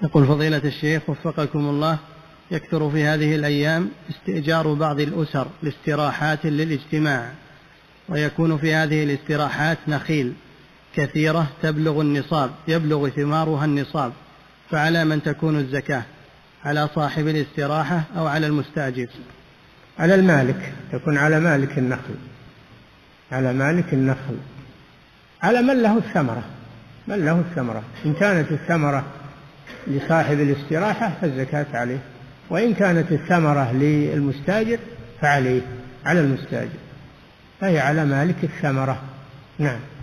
يقول فضيلة الشيخ وفقكم الله، يكثر في هذه الأيام استئجار بعض الأسر لاستراحات للاجتماع، ويكون في هذه الاستراحات نخيل كثيرة يبلغ ثمارها النصاب، فعلى من تكون الزكاة؟ على صاحب الاستراحة أو على المستأجر؟ على المالك، تكون على مالك النخل، على مالك النخل، على من له الثمرة، من له الثمرة. إن كانت الثمرة لصاحب الاستراحة فالزكاة عليه، وإن كانت الثمرة للمستاجر فعليه، على المستاجر، فهي على مالك الثمرة. نعم.